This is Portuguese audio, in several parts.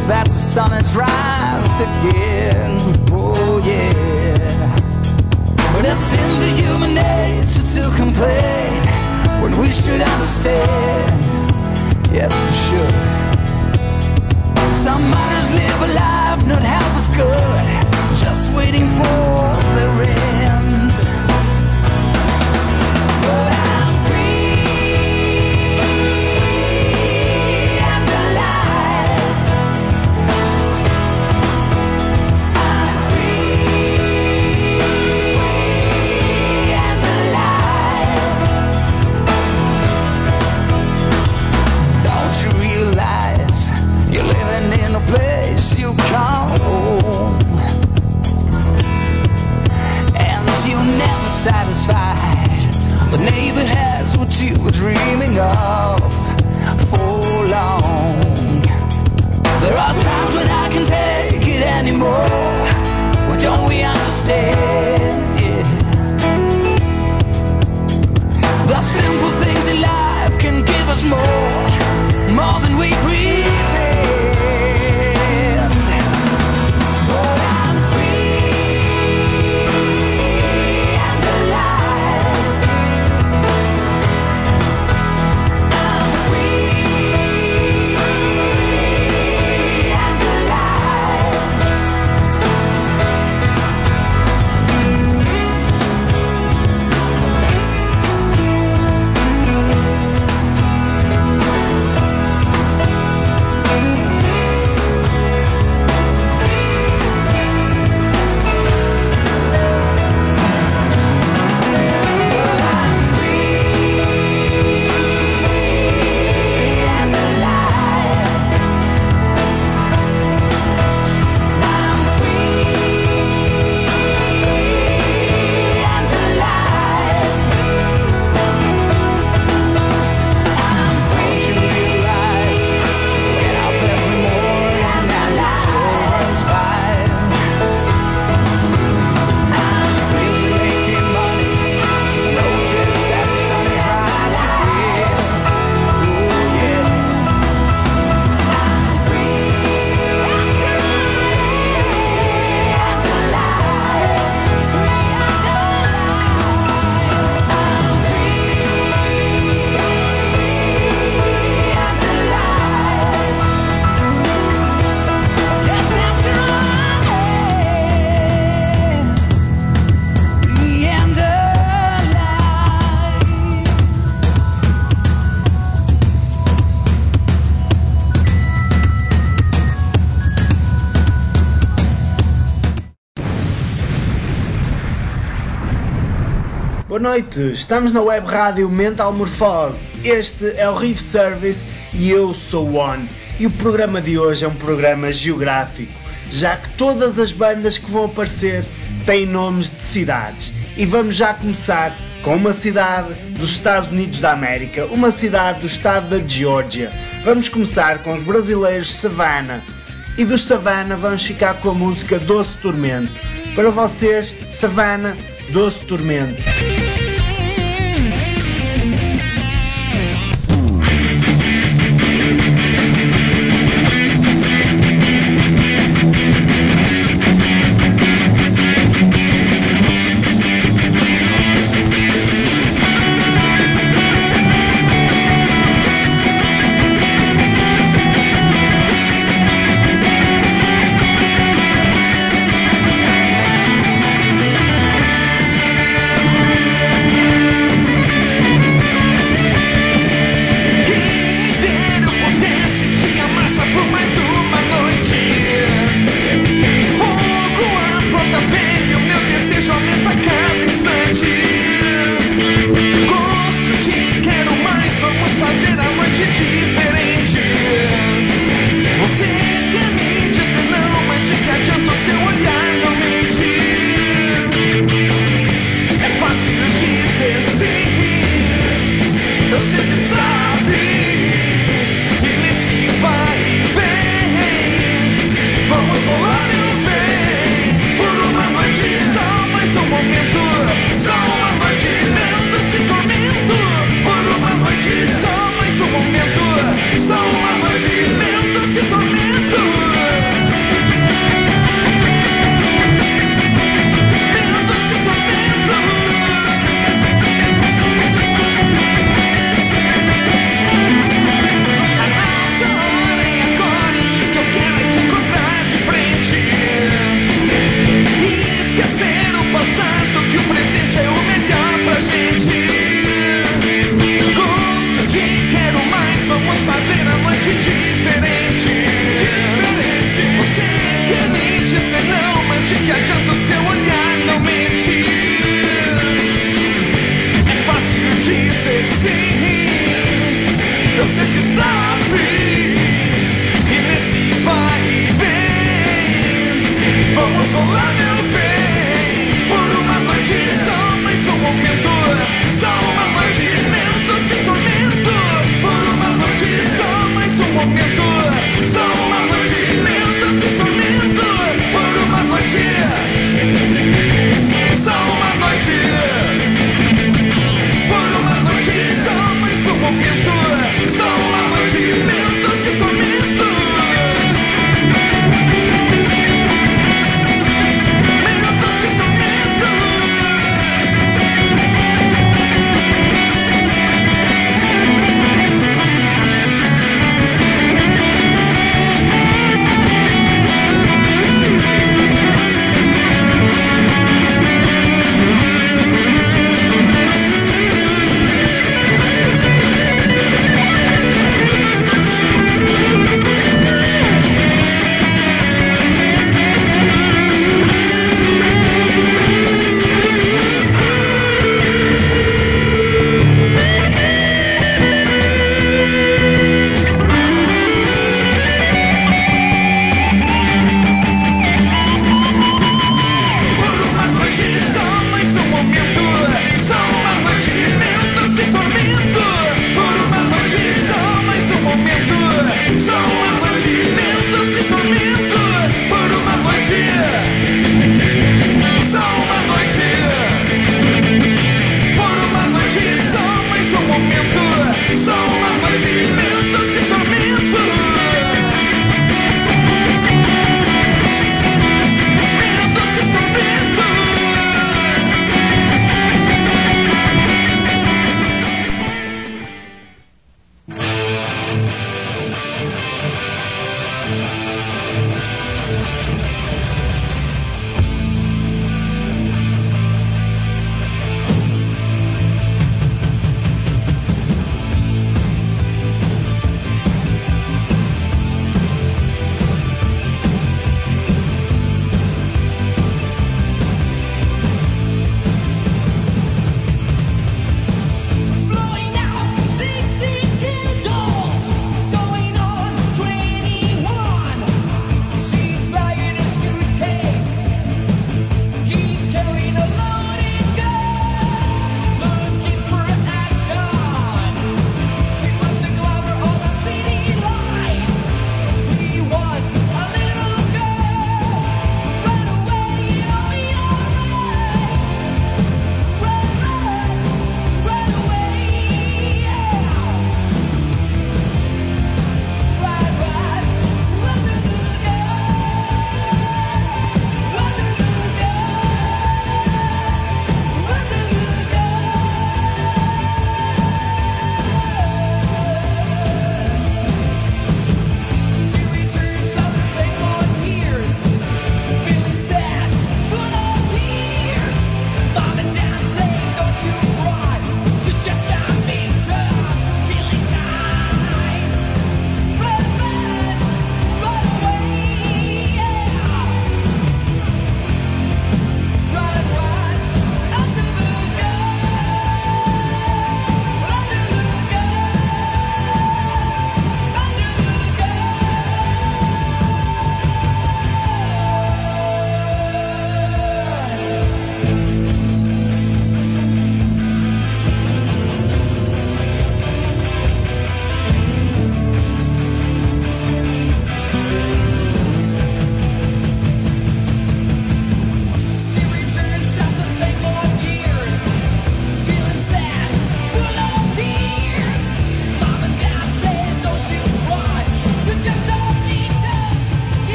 that the sun has rised again. Oh yeah. But it's in the human nature to complain when we should understand. Yes, we should. Some others live a life not half as good, just waiting for their end. But I'm free and alive. I'm free and alive. Don't you realize you're living in a place you call home, and you're never satisfied. The neighbor has what you were dreaming of for long. There are times when I can't take it anymore. Why don't we understand? Yeah. The simple things in life can give us more than we pretend. But I'm free and alive. I'm free and alive. Boa noite, estamos na web rádio Mental Morfose. Este é o Riff Service e eu sou o One. E o programa de hoje é um programa geográfico, já que todas as bandas que vão aparecer têm nomes de cidades. E vamos já começar com uma cidade dos Estados Unidos da América, uma cidade do estado da Geórgia. Vamos começar com os brasileiros Savannah. E dos Savannah vamos ficar com a música Doce Tormento. Para vocês, Savannah, Doce Tormento. de diferente. Você quer me dizer não, mas de que adianta o seu olhar não mente? É fácil dizer sim, eu sempre estava afim. E nesse vai e vem, vamos rolar meu bem. Por uma noite só, mas um momento. Só uma noite, meu doce tormento. Por uma noite só, mais um momento. Só uma noite, meu doce tormento. Por uma noite, só uma noite. Por uma noite só, mais um momento. Só uma noite, meu doce tormento. Meu doce tormento.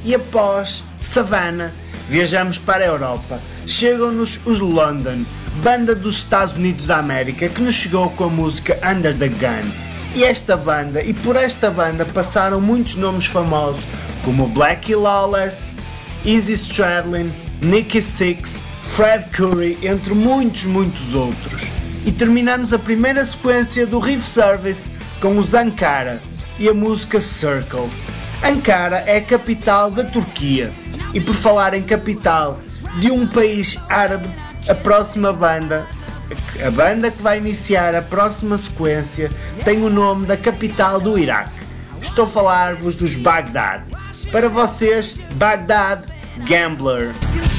E após Savannah, viajamos para a Europa. Chegam-nos os London, banda dos Estados Unidos da América, que nos chegou com a música Under the Gun. E por esta banda passaram muitos nomes famosos, como Blackie Lawless, Izzy Stradlin, Nikki Sixx, Fred Coury, entre muitos outros. E terminamos a primeira sequência do Riff Service com os Ankara e a música Circles. Ankara é a capital da Turquia. E por falar em capital de um país árabe, a próxima banda, a banda que vai iniciar a próxima sequência, tem o nome da capital do Iraque. Estou a falar-vos dos Baghdad. Para vocês, Baghdad Gambler.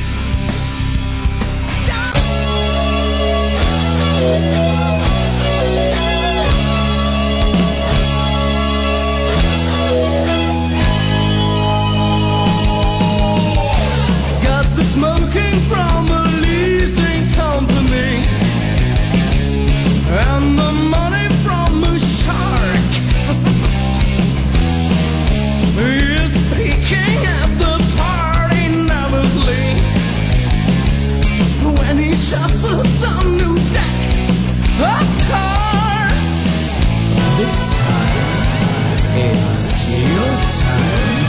Smoking from a leasing company and the money from a shark is peeking at the party nervously when he shuffles a new deck of cards. This time it's your time.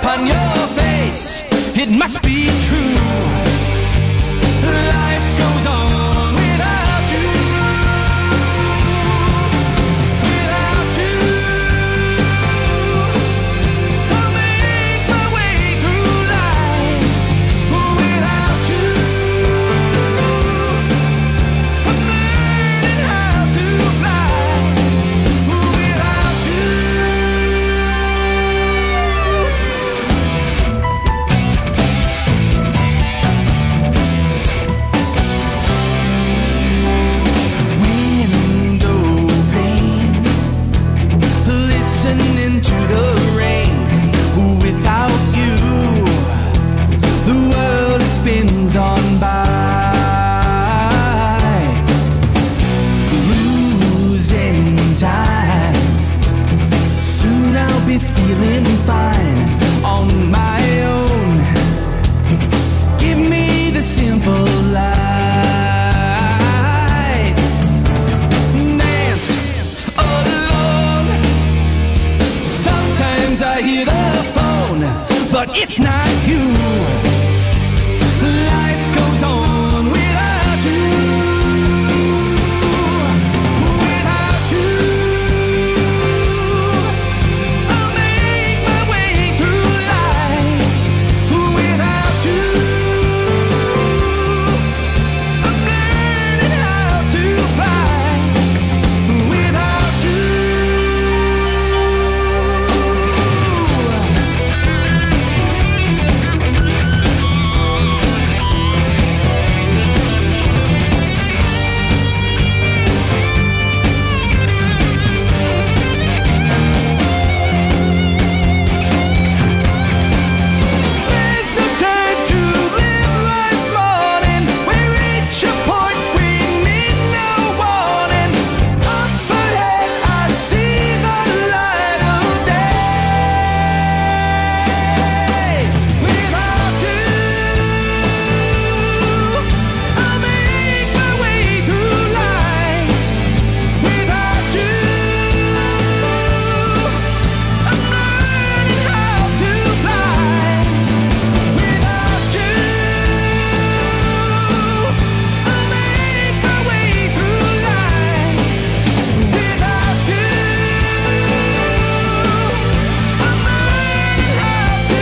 upon your face, it must be true. Life goes on without you. Without you, I make my way through life. Without you, I'm learning how to fly. Without you, listening to the rain. Without you, the world it spins on by, losing time. Soon I'll be feeling fine on my own. Give me the simple light. Dance alone. Sometimes I hear the phone, but it's not you. Life goes on without you. Without you, I'll make my way through life. Without you, I'm learning how to fly. Without you, there's no time to live life morning. We reach a point we need no warning. Up ahead I see the light of day. Without you, I'll make my way through life. Without you, I'm learning how to fly. Without you, I'll make my way through life. Without you, I'm learning how to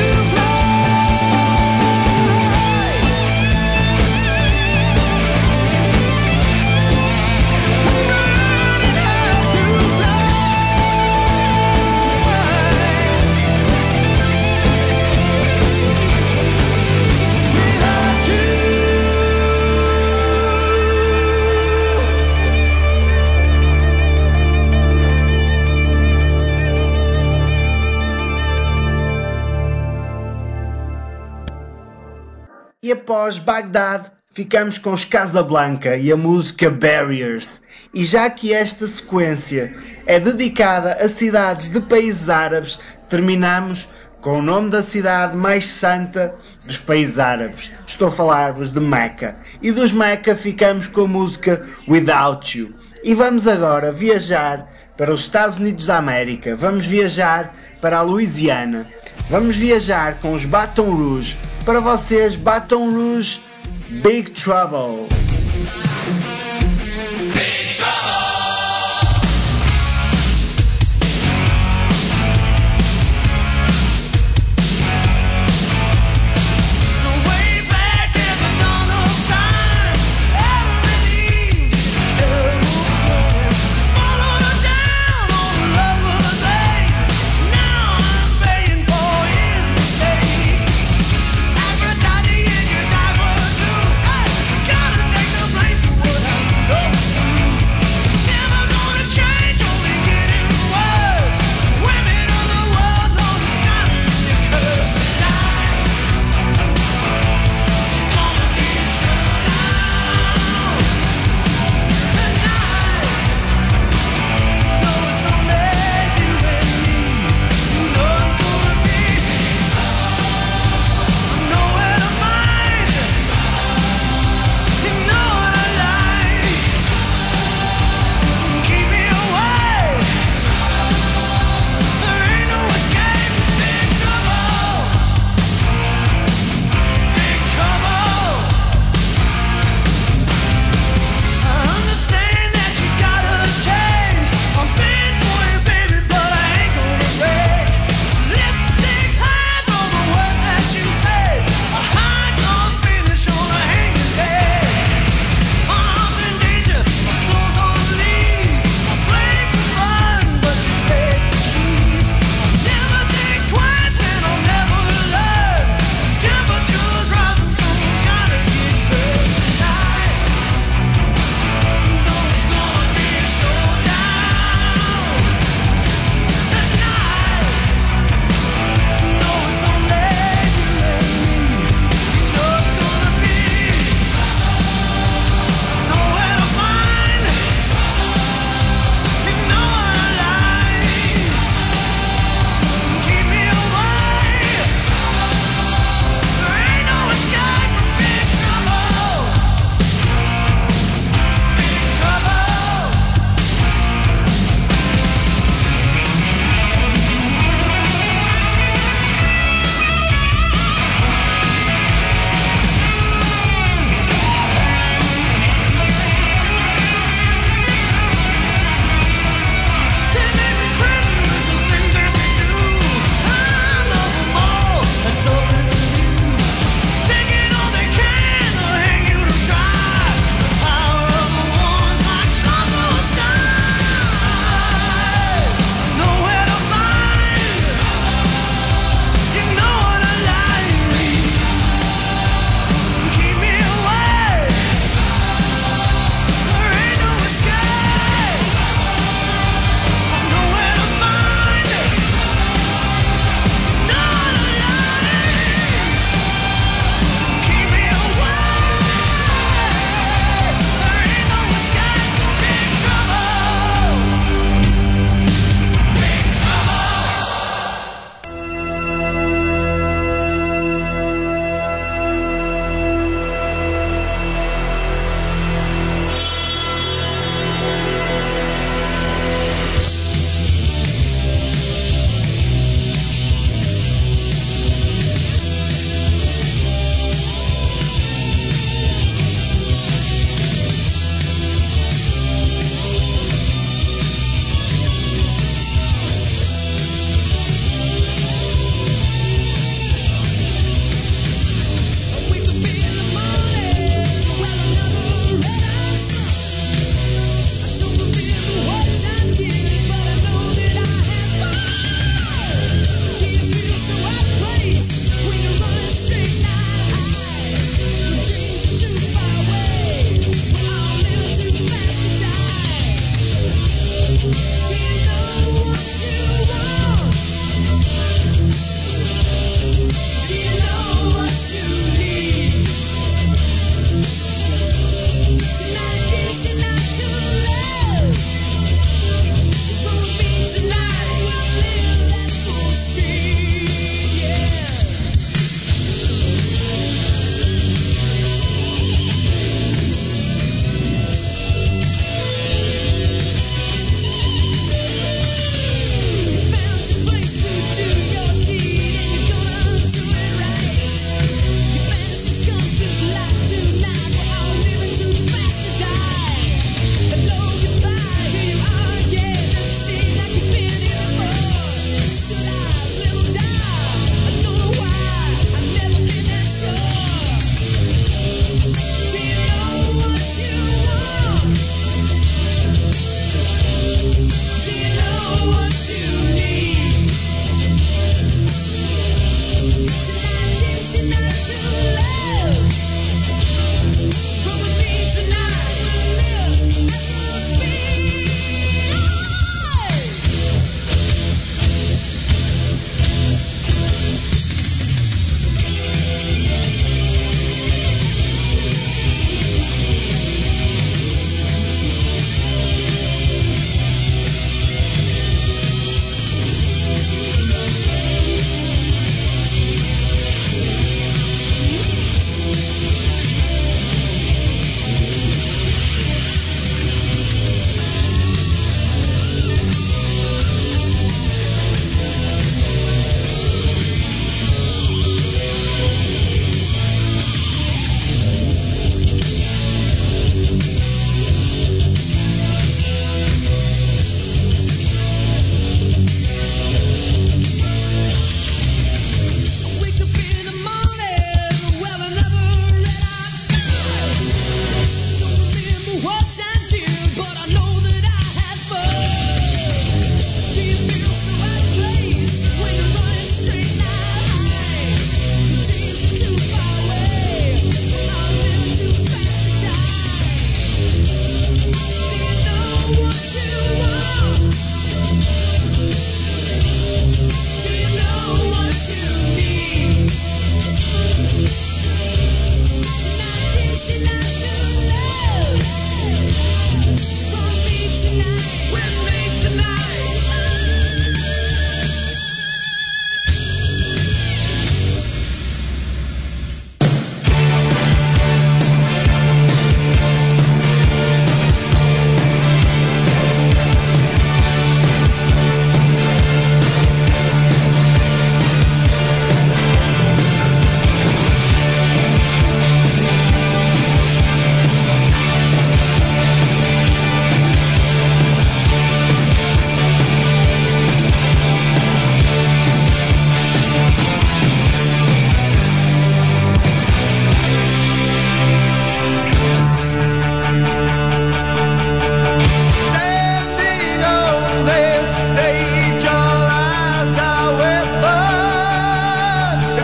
E após Bagdad, ficamos com os Casablanca e a música Barriers. E já que esta sequência é dedicada a cidades de países árabes, terminamos com o nome da cidade mais santa dos países árabes. Estou a falar-vos de Meca. E dos Meca ficamos com a música Without You. E vamos agora viajar para os Estados Unidos da América. Vamos viajar para a Louisiana. Vamos viajar com os Baton Rouge. Para vocês, Baton Rouge, Big Trouble. Gotta take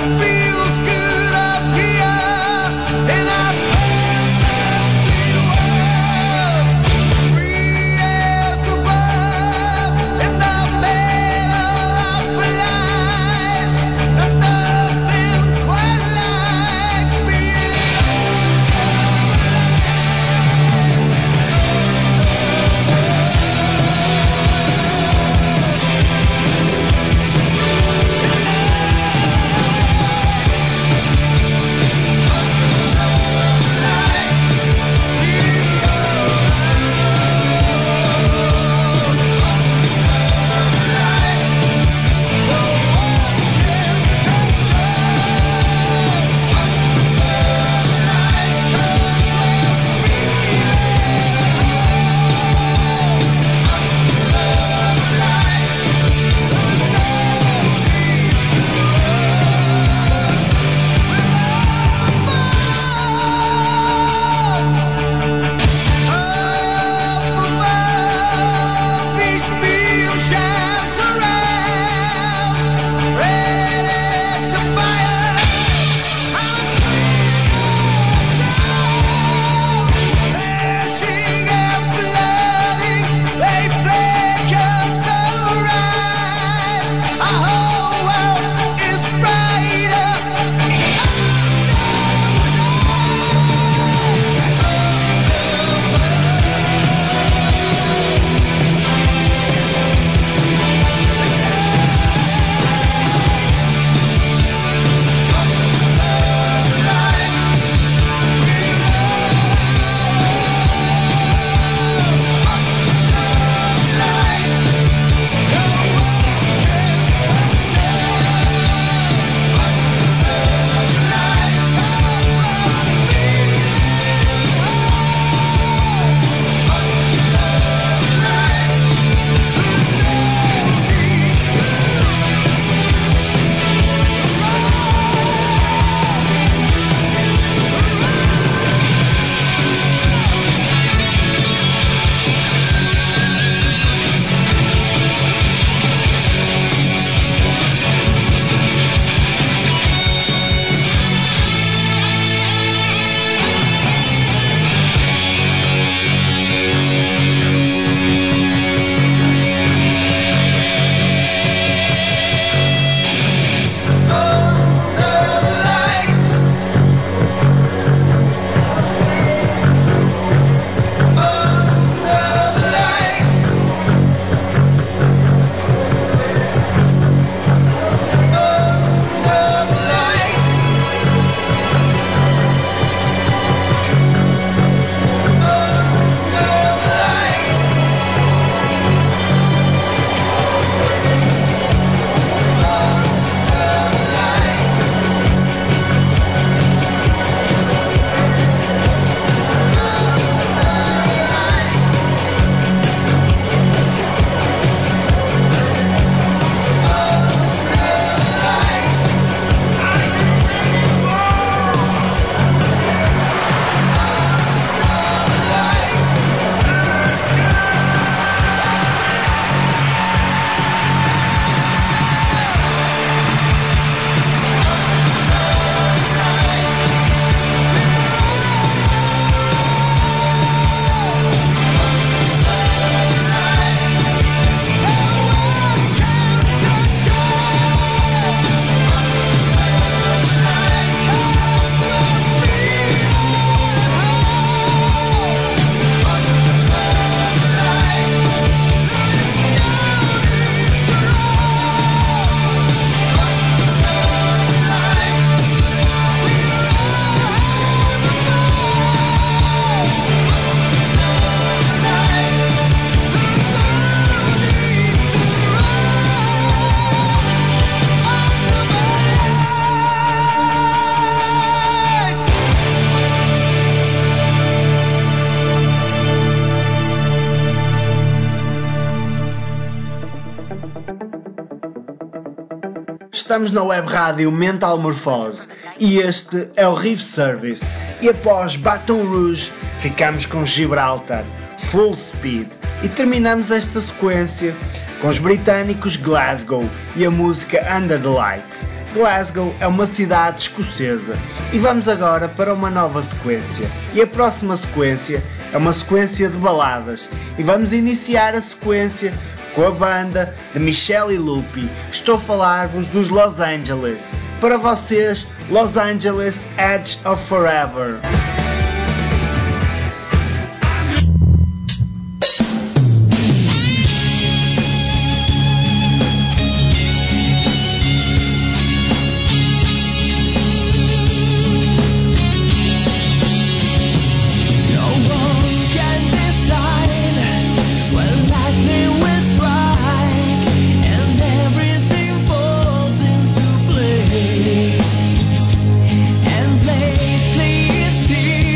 Estamos na web rádio Mental Morfose e este é o Riff Service. E após Baton Rouge ficamos com Gibraltar, Full Speed, e terminamos esta sequência com os britânicos Glasgow e a música Under the Lights. Glasgow é uma cidade escocesa. E vamos agora para uma nova sequência. E a próxima sequência é uma sequência de baladas. E vamos iniciar a sequência com a banda de Michelle e Lupi. Estou a falar-vos dos Los Angeles. Para vocês, Los Angeles, Edge of Forever. See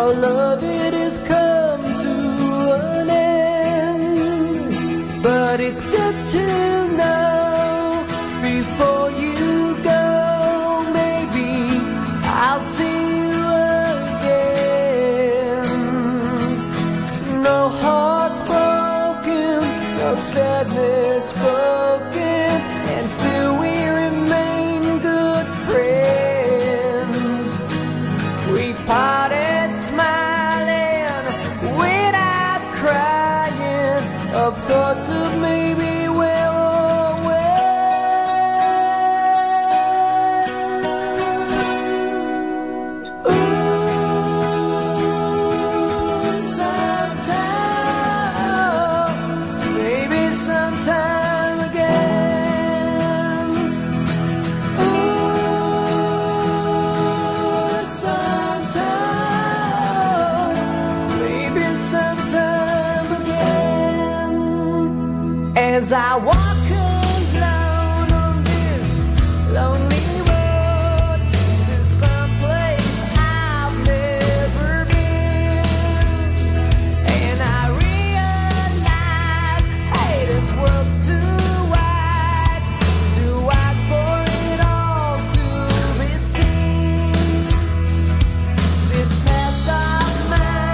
Our love, it has come to an end. But it's good to know before you go, maybe I'll see you again. No hearts broken, no sadness spoken, and still we remain good friends. We parted smiling without crying, of thoughts of maybe where or when. Ooh, sometime, maybe sometime again. Ooh, sometime, maybe sometime again. As I walk alone on this lonely road to someplace I've never been, and I realize, hey, this world's too wide for it all to be seen. This past of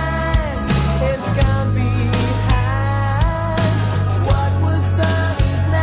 mine is gone behind. What was done is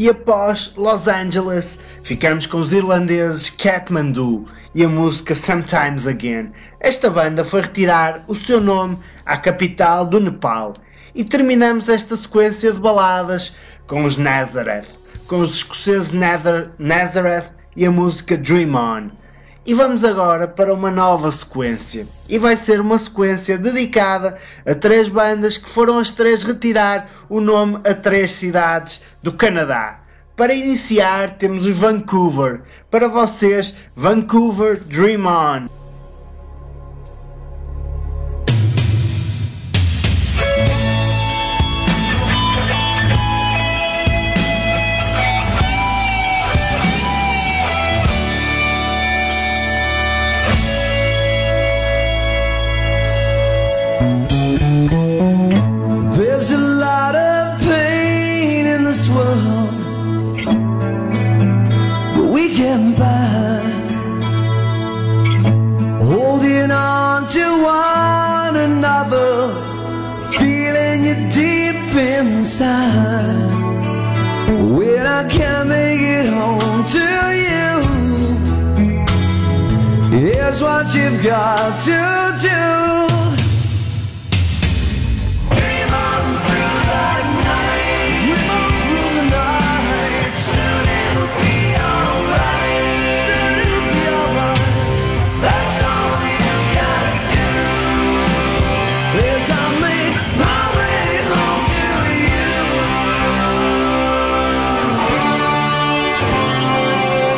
E após Los Angeles, ficamos com os irlandeses Kathmandu e a música Sometimes Again. Esta banda foi retirar o seu nome à capital do Nepal. E terminamos esta sequência de baladas com os Nazareth, com os escoceses Nazareth e a música Dream On. E vamos agora para uma nova sequência. E vai ser uma sequência dedicada a 3 bandas que foram as 3 retirar o nome a 3 cidades do Canadá. Para iniciar temos os Vancouver. Para vocês, Vancouver Dream On. There's a lot of pain in this world, but we get by, holding on to one another, feeling you deep inside. When I can't make it home to you, here's what you've got to do.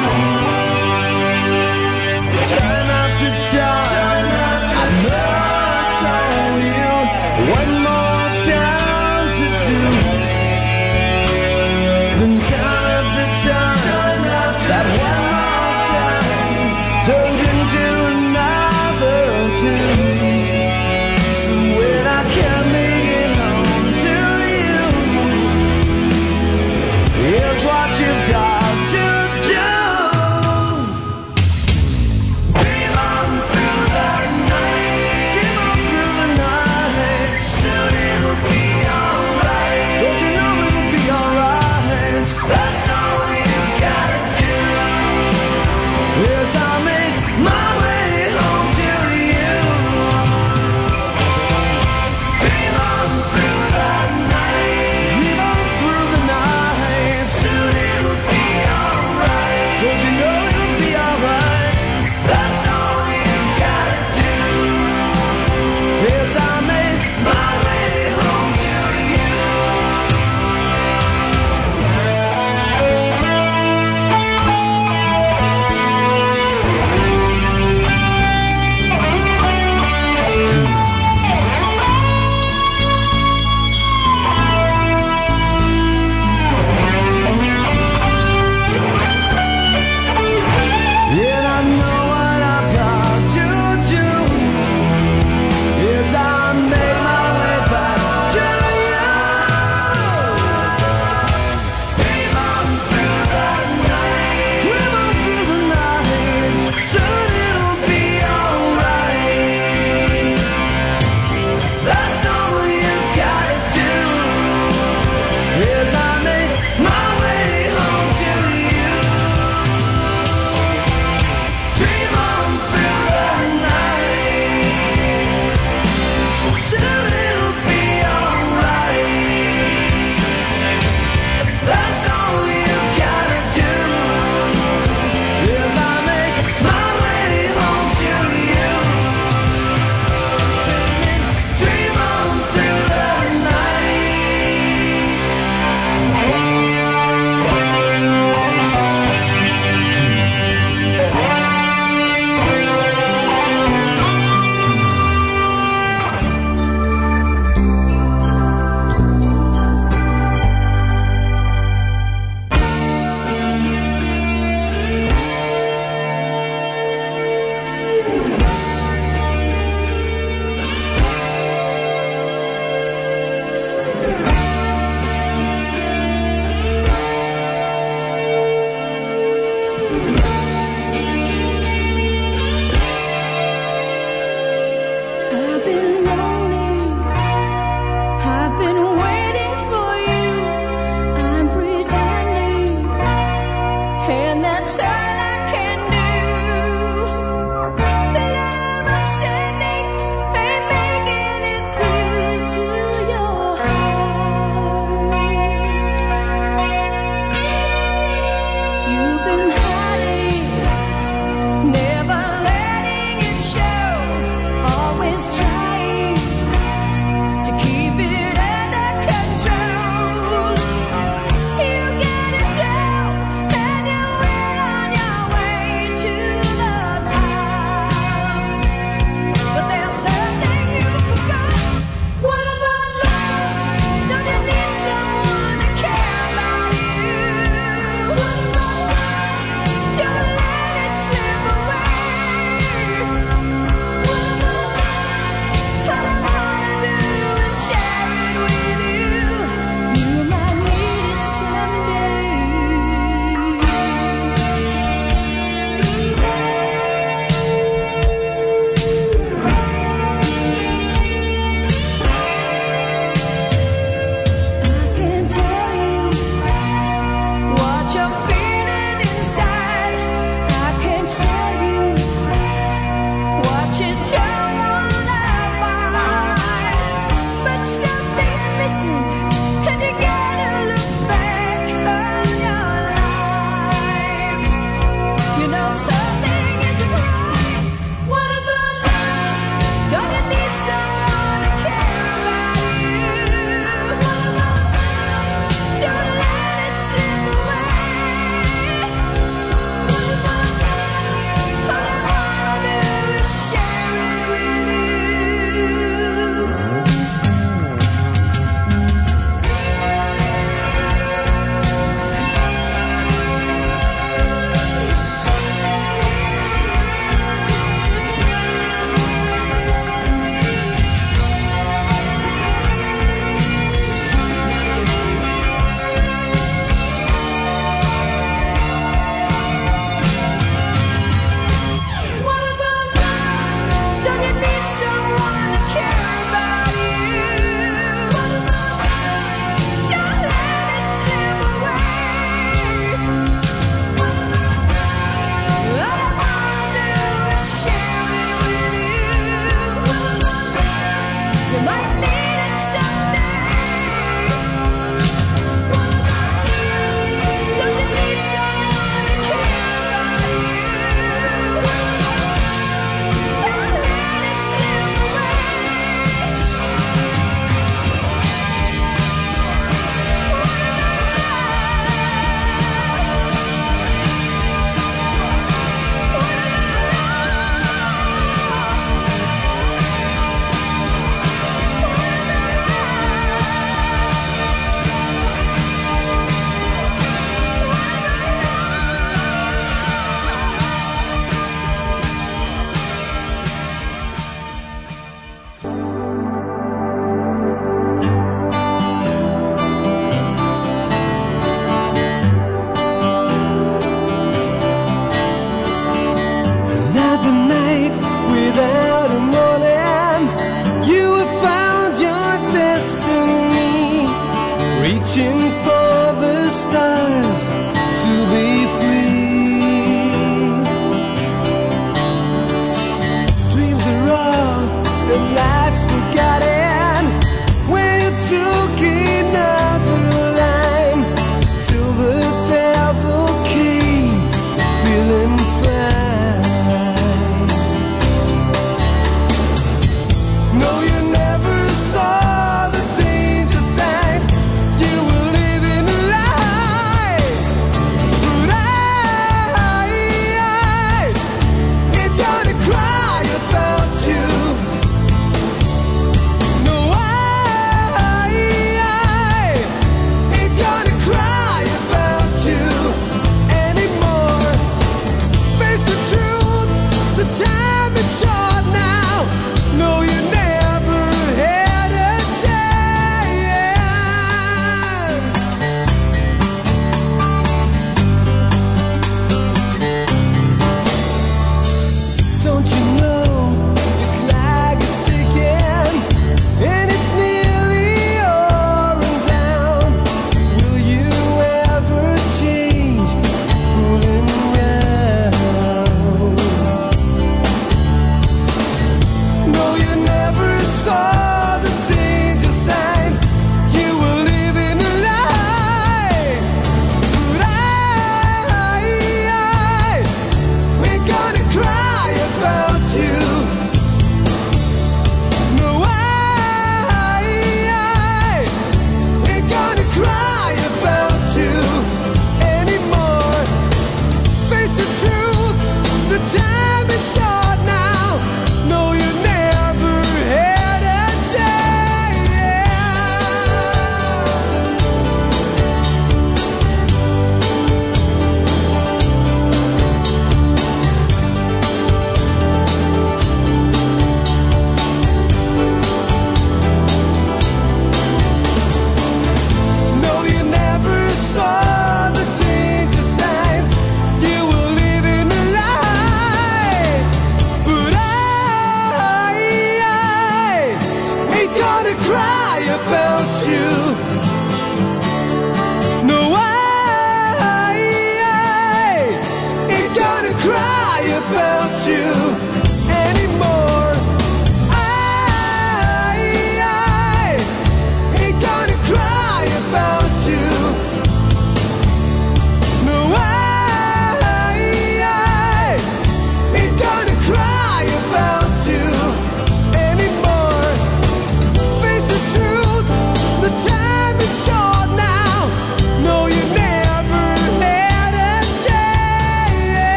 Try not to talk, I know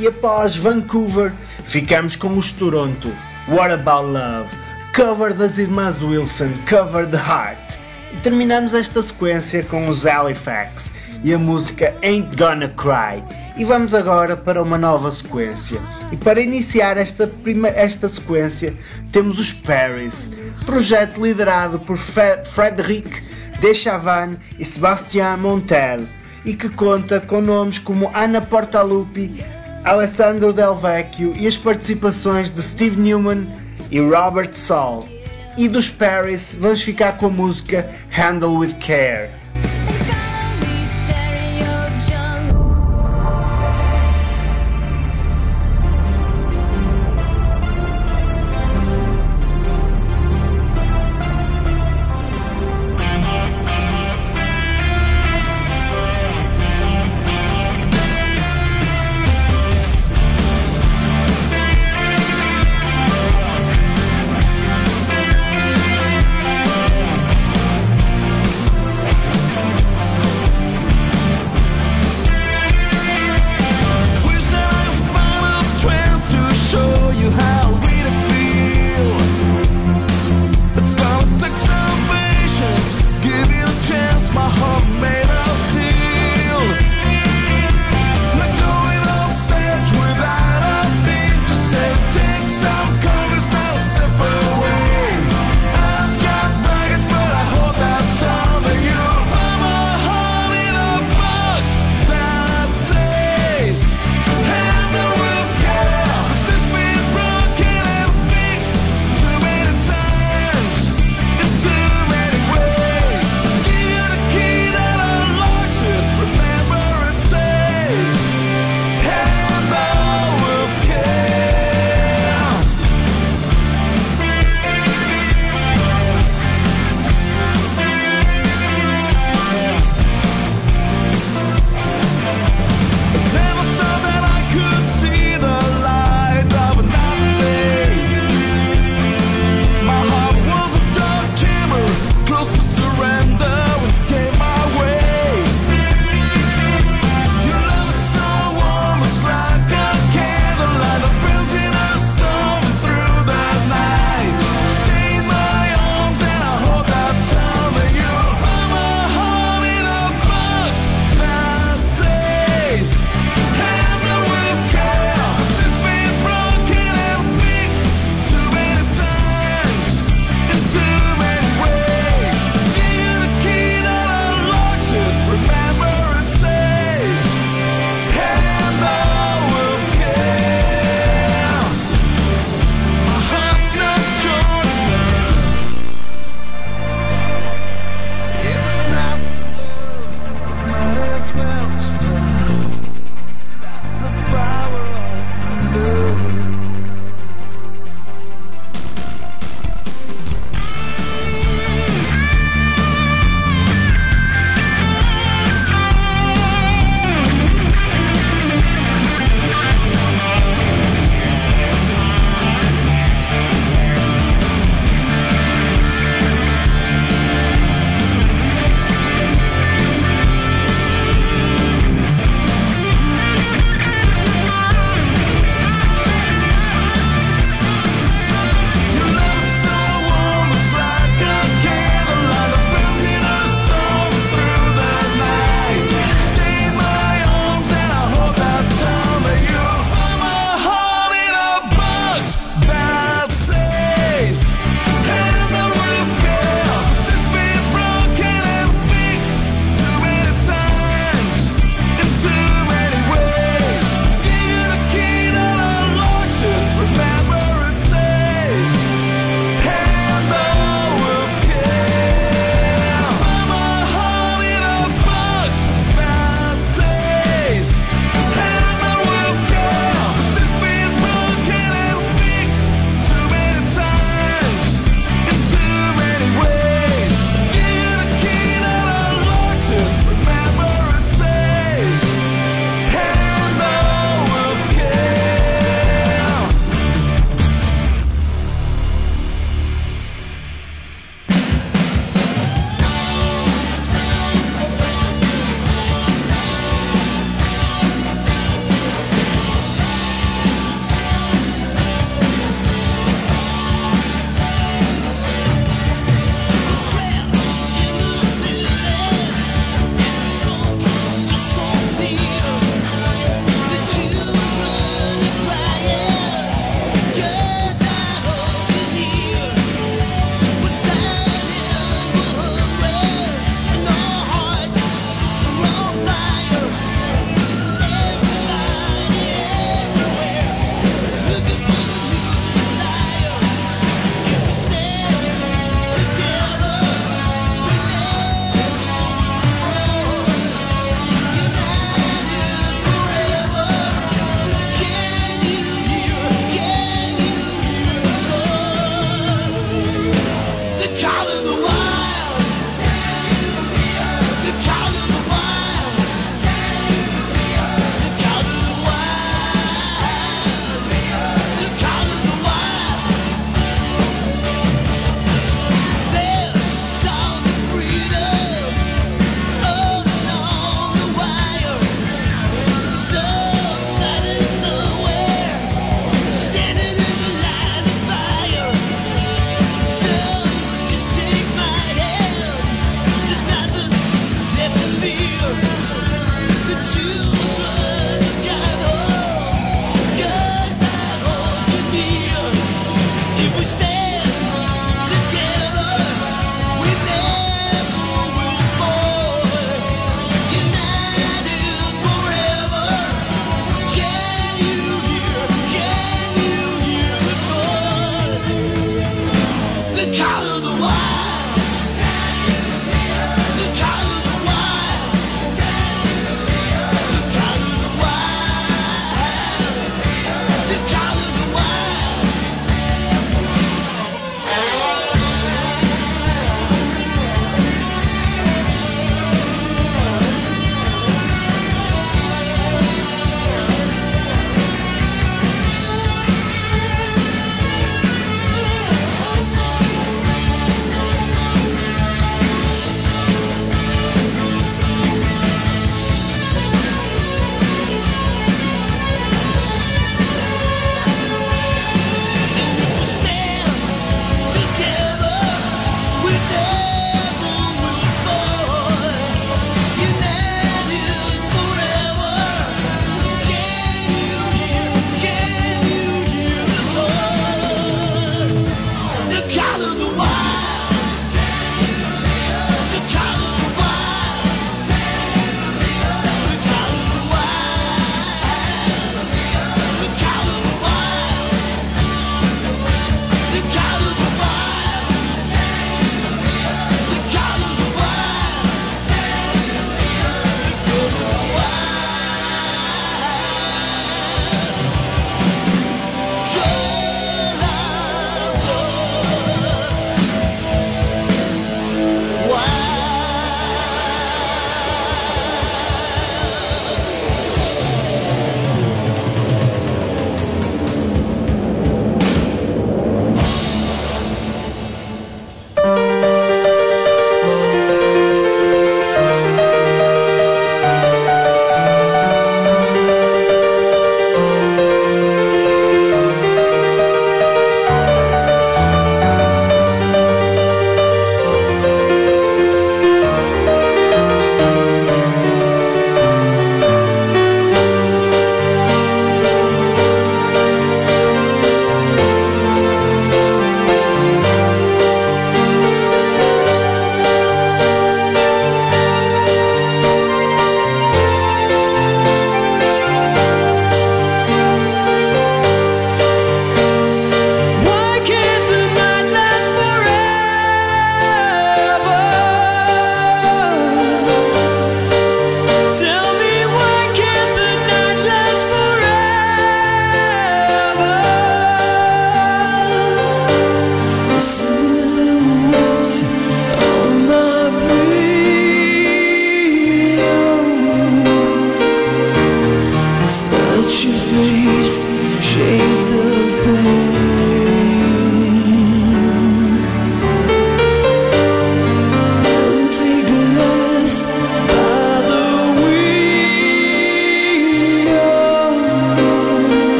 E após Vancouver, ficamos com os Toronto, What About Love, cover das irmãs Wilson, Cover the Heart. E terminamos esta sequência com os Halifax e a música Ain't Gonna Cry. E vamos agora para uma nova sequência. E para iniciar esta sequência temos os Paris, projeto liderado por Frédéric Dechavanne e Sébastien Montel, e que conta com nomes como Anna Portaluppi, Alessandro Del Vecchio e as participações de Steve Newman e Robert Saul. E dos Paris vamos ficar com a música Handle With Care.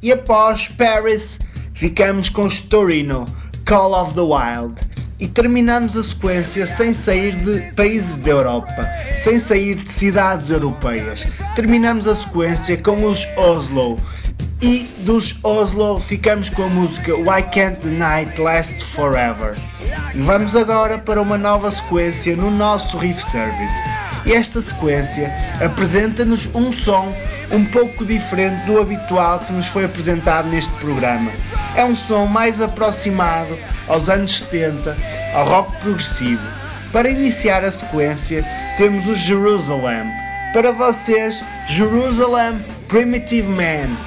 E após Paris, ficamos com Storino, Call of the Wild. E terminamos a sequência sem sair de países da Europa, sem sair de cidades europeias. Terminamos a sequência com os Oslo. E dos Oslo ficamos com a música Why Can't the Night Last Forever. E vamos agora para uma nova sequência no nosso Riff Service. E esta sequência apresenta-nos um som um pouco diferente do habitual que nos foi apresentado neste programa. É um som mais aproximado aos anos 70, ao rock progressivo. Para iniciar a sequência, temos o Jerusalem. Para vocês, Jerusalem Primitive Man.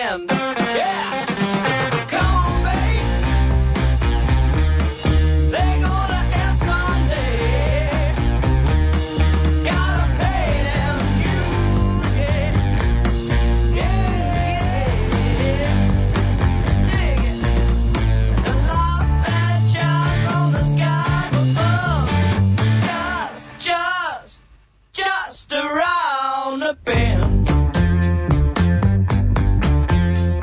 end. Yeah, come on, babe. They're gonna end someday. Gotta pay them dues, yeah. Yeah, dig it. And love that child from the sky above. Just around the bend.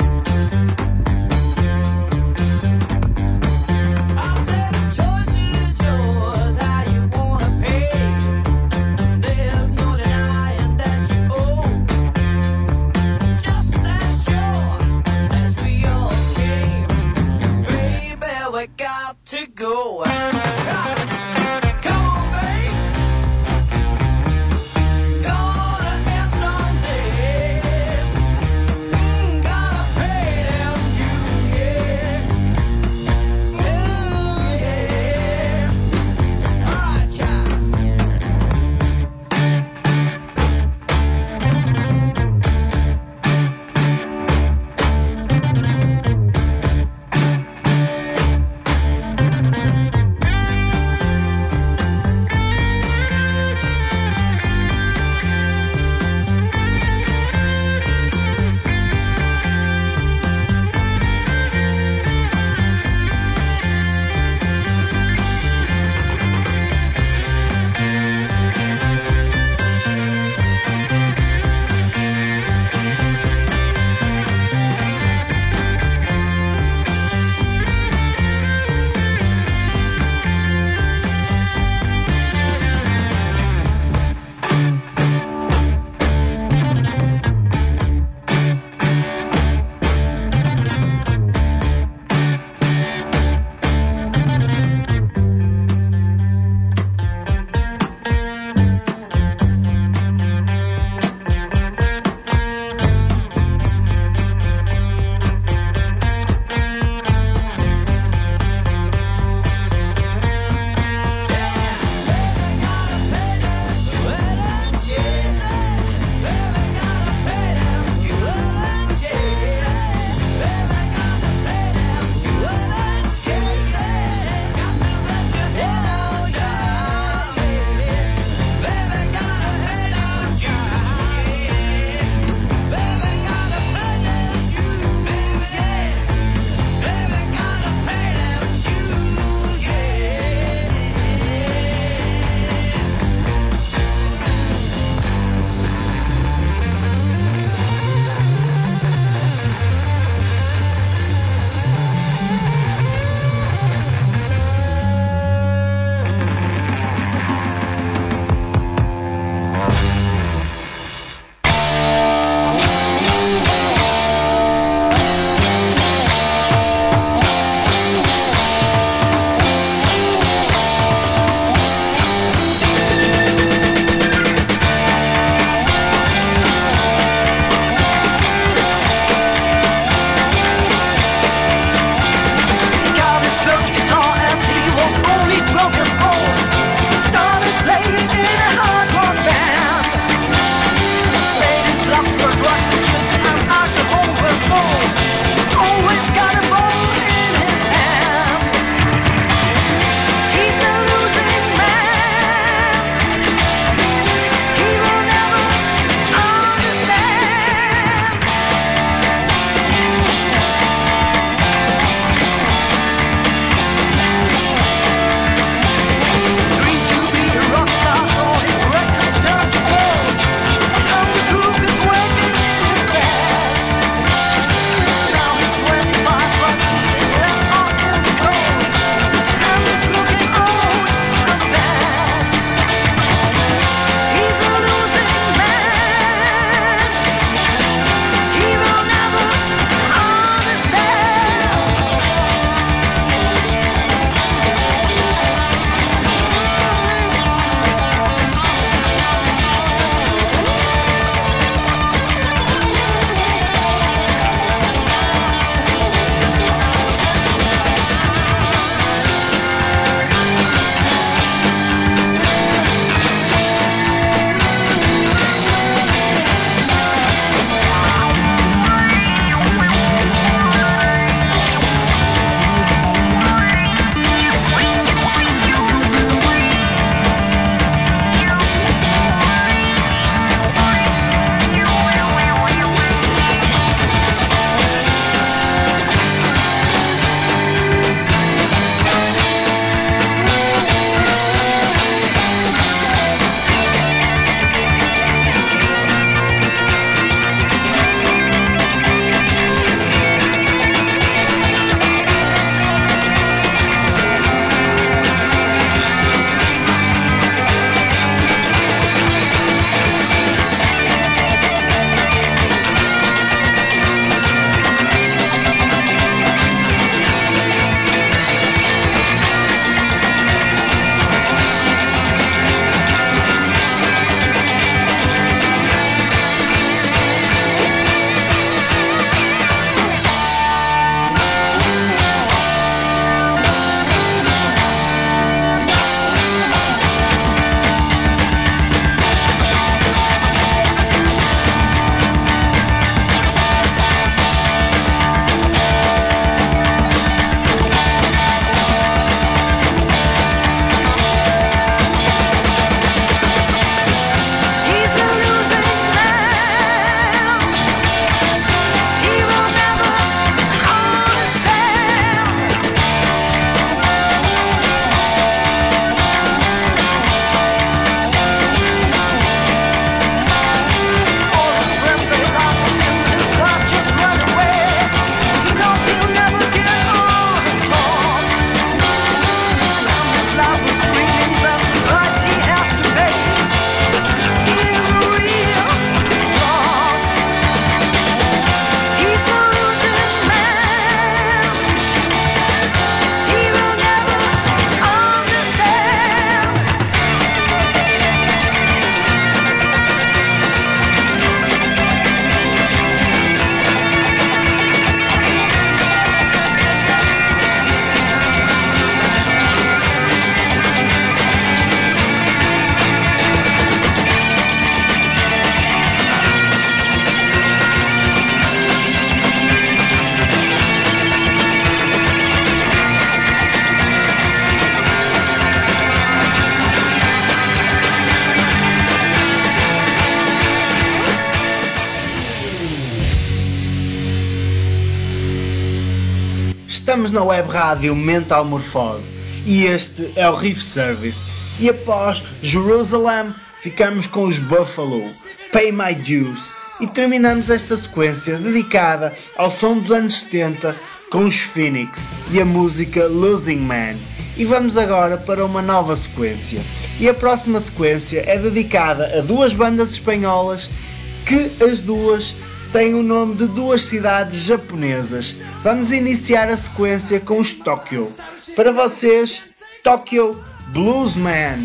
Estamos na web rádio Mental Morfose e este é o Riff Service. E após Jerusalem ficamos com os Buffalo, Pay My Dues, e terminamos esta sequência dedicada ao som dos anos 70 com os Phoenix e a música Losing Man. E vamos agora para uma nova sequência. E a próxima sequência é dedicada a duas bandas espanholas que as duas têm o nome de duas cidades japonesas. Vamos iniciar a sequência com os Tokyo. Para vocês, Tokyo Bluesman.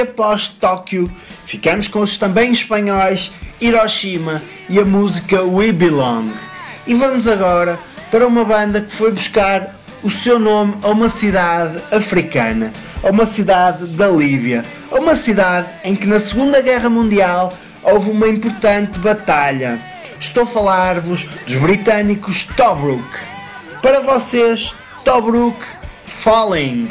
após Tóquio, ficamos com os também espanhóis Hiroshima e a música We Belong. E vamos agora para uma banda que foi buscar o seu nome a uma cidade africana, a uma cidade da Líbia, a uma cidade em que na Segunda Guerra Mundial houve uma importante batalha. Estou a falar-vos dos britânicos Tobruk. Para vocês, Tobruk Falling.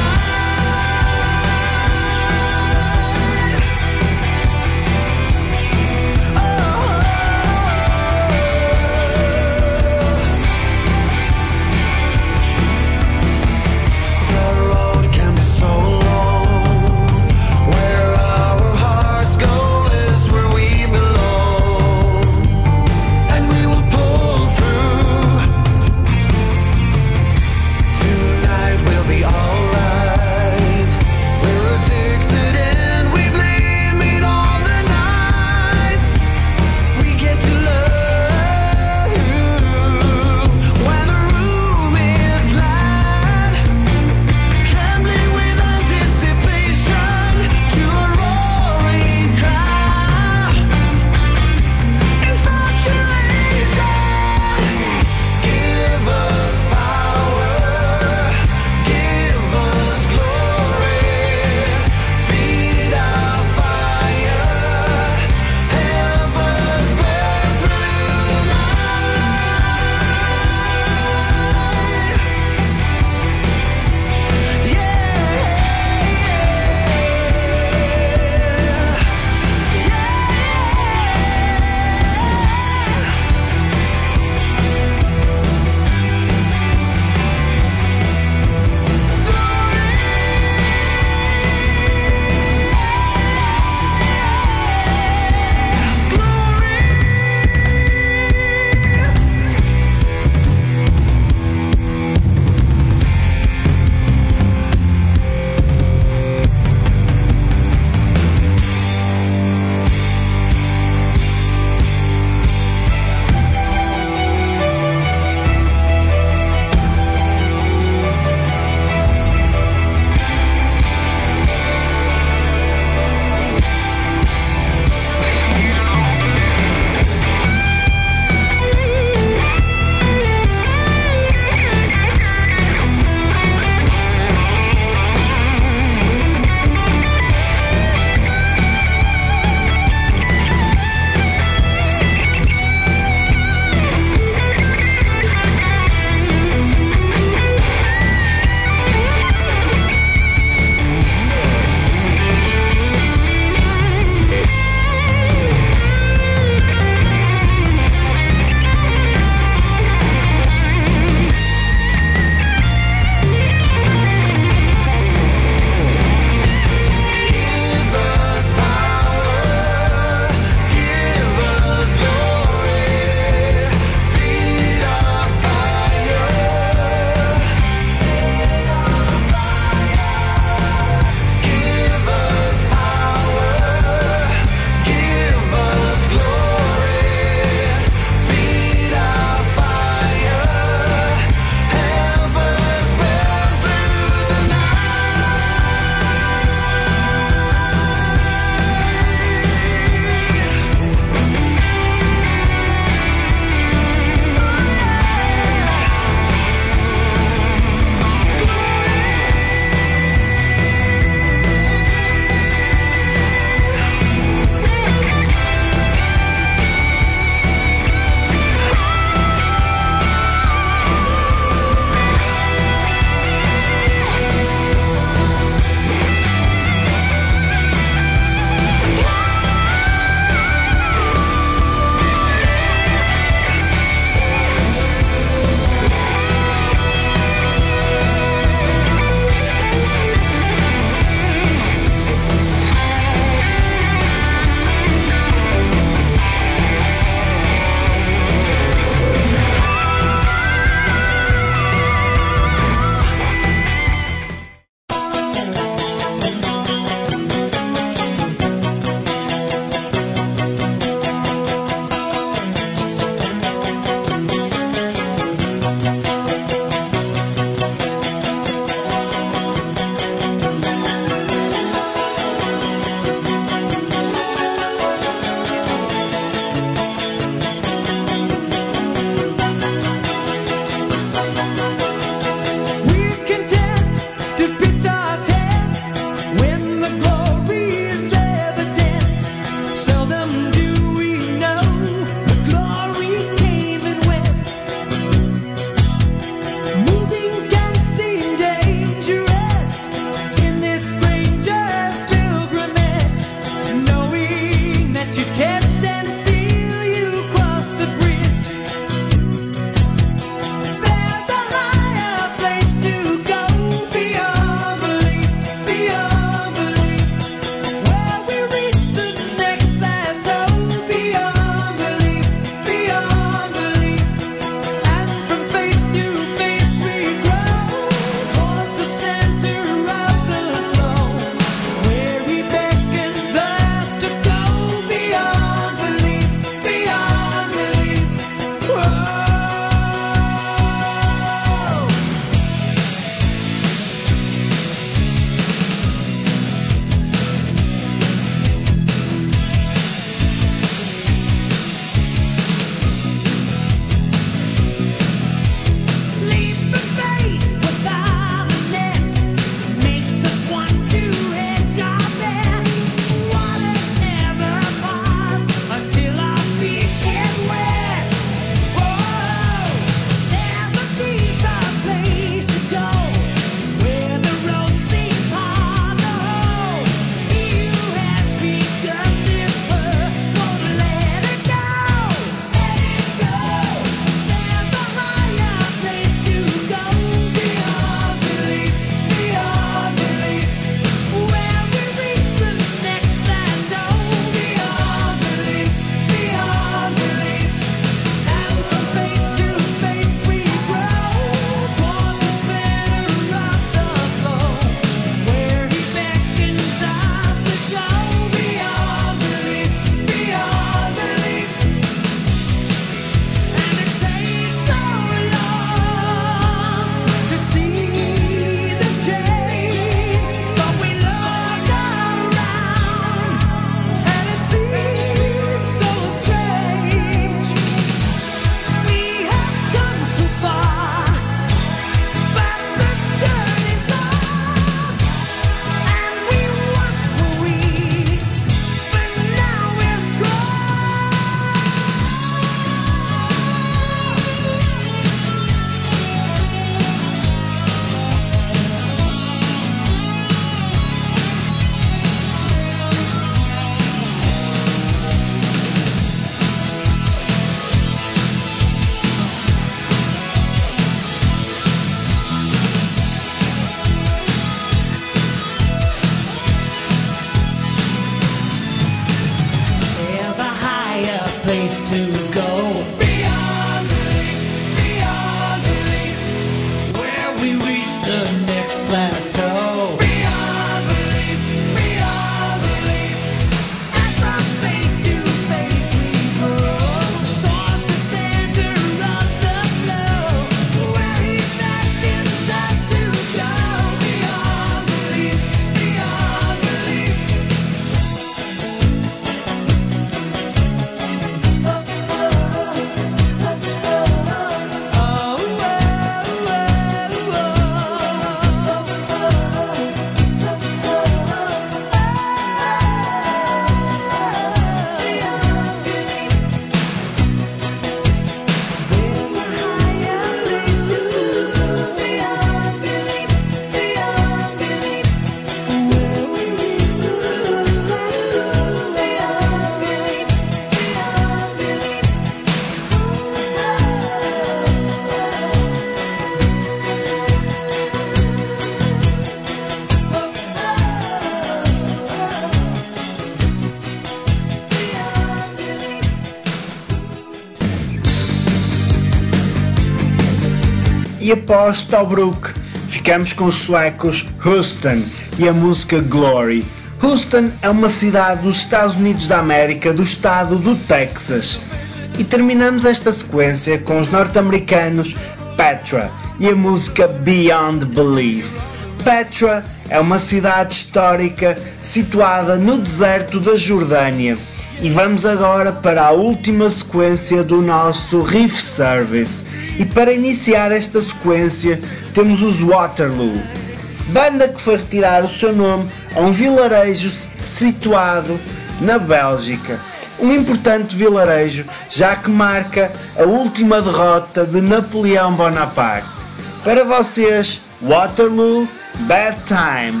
E após Tobruk, ficamos com os suecos Houston e a música Glory. Houston é uma cidade dos Estados Unidos da América, do estado do Texas. E terminamos esta sequência com os norte-americanos Petra e a música Beyond Belief. Petra é uma cidade histórica situada no deserto da Jordânia. E vamos agora para a última sequência do nosso Riff Service. E para iniciar esta sequência temos os Waterloo, banda que foi retirar o seu nome a um vilarejo situado na Bélgica. Um importante vilarejo, já que marca a última derrota de Napoleão Bonaparte. Para vocês, Waterloo, Bad Time.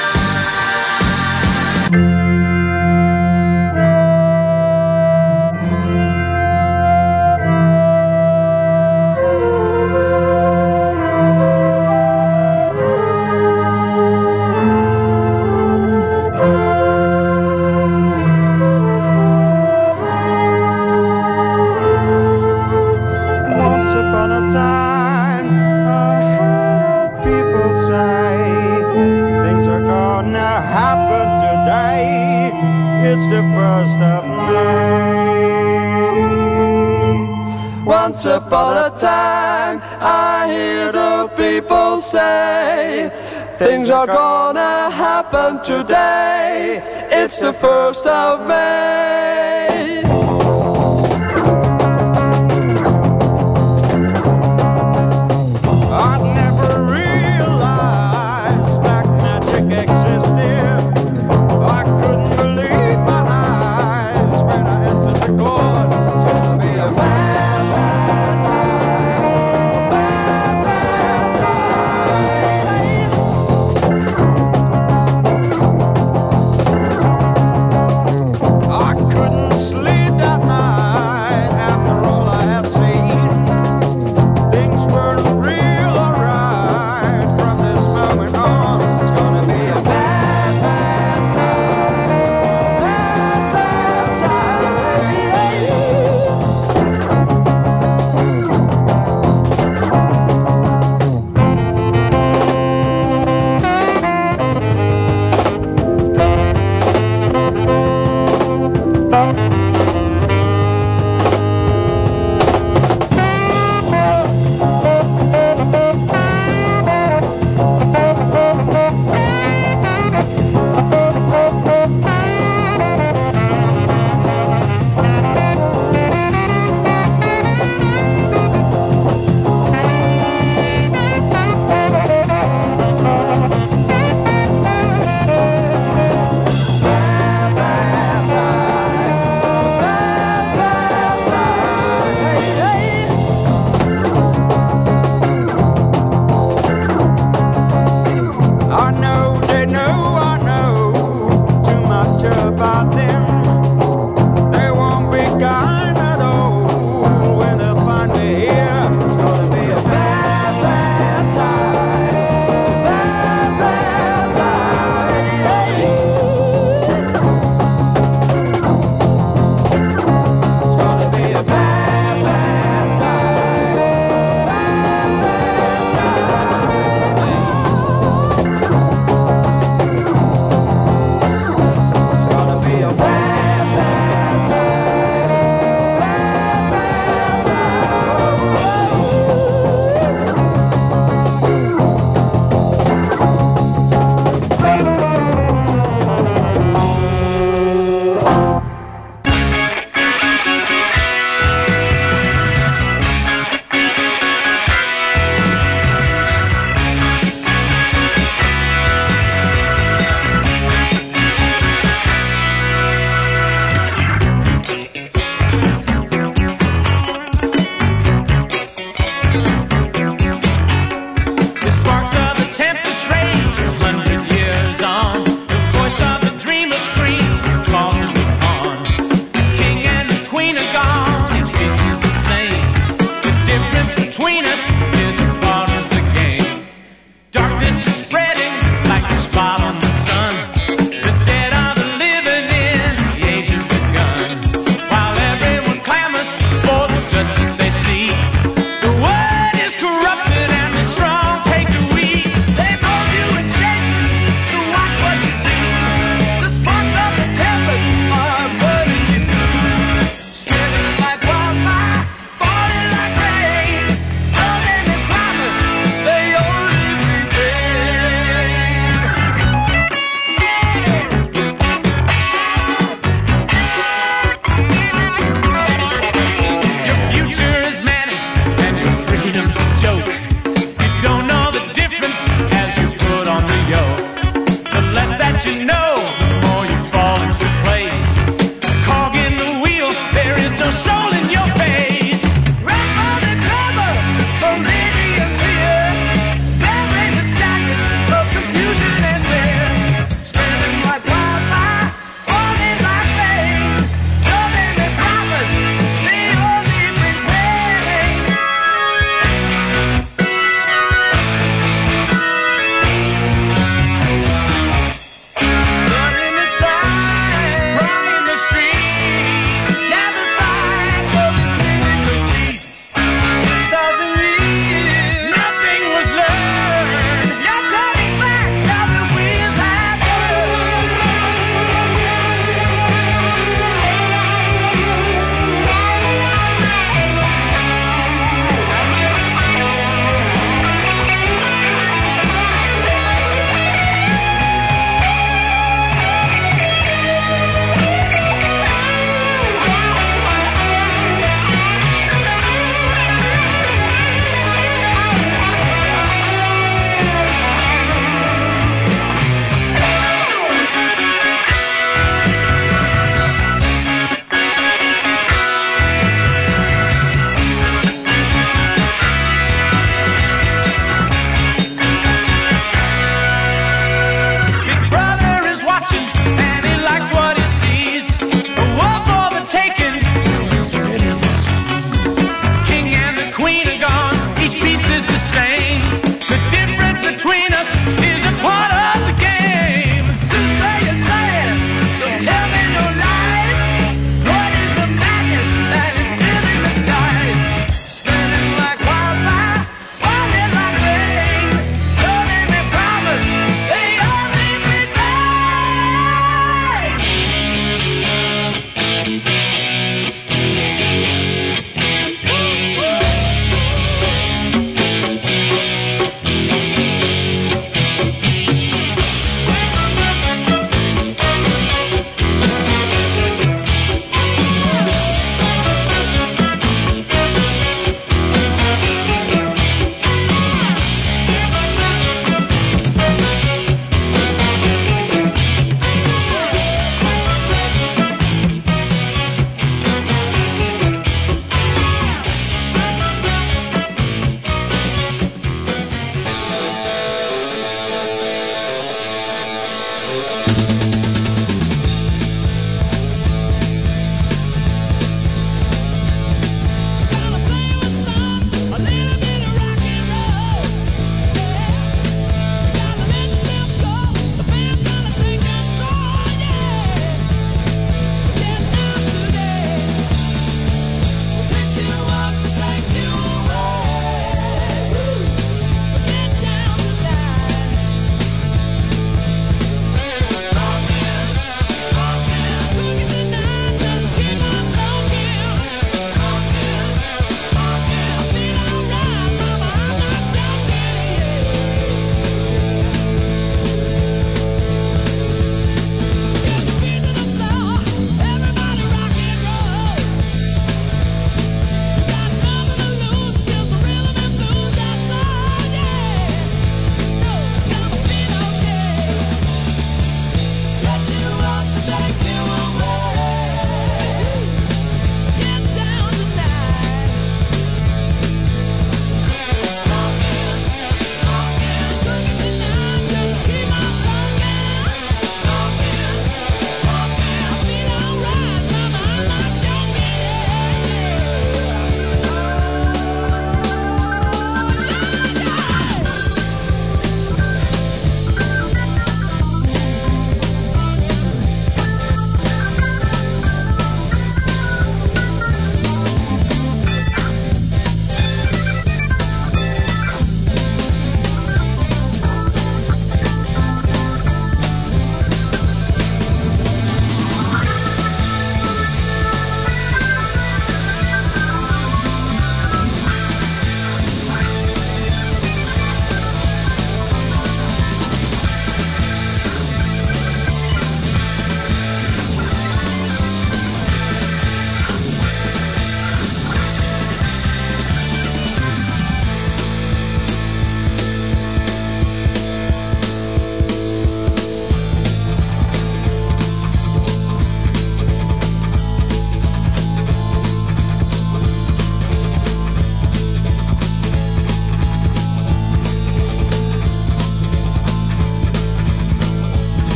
Once upon a time, I hear the people say, things are gonna happen today. It's the 1st of May. I'd never realized black magic existed. I couldn't believe my eyes when I entered the court. It's gonna be a bad, bad time. Bad, bad time. I couldn't sleep. you know, the more you fall into place. Cog in the wheel, there is no soul in your face. Run for the cover, Meridian's here. Bury the stack of confusion and fear. Spreading like wildfire, falling like rain. Loving the prophets, the only remain.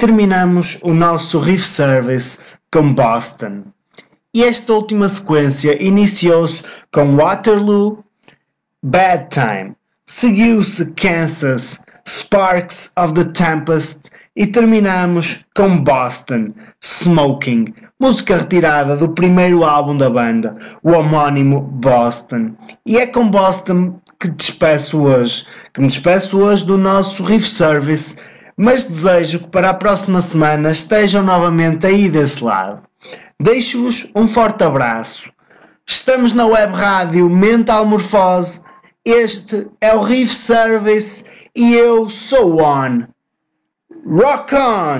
terminamos o nosso Riff Service com Boston. E esta última sequência iniciou-se com Waterloo, Bad Time, seguiu-se Kansas, Sparks of the Tempest e terminamos com Boston, Smoking, música retirada do primeiro álbum da banda, o homónimo Boston. E é com Boston que me despeço hoje do nosso Riff Service, mas desejo que para a próxima semana estejam novamente aí desse lado. Deixo-vos um forte abraço. Estamos na web rádio Mental Morfose, este é o Riff Service e eu sou On. Rock on!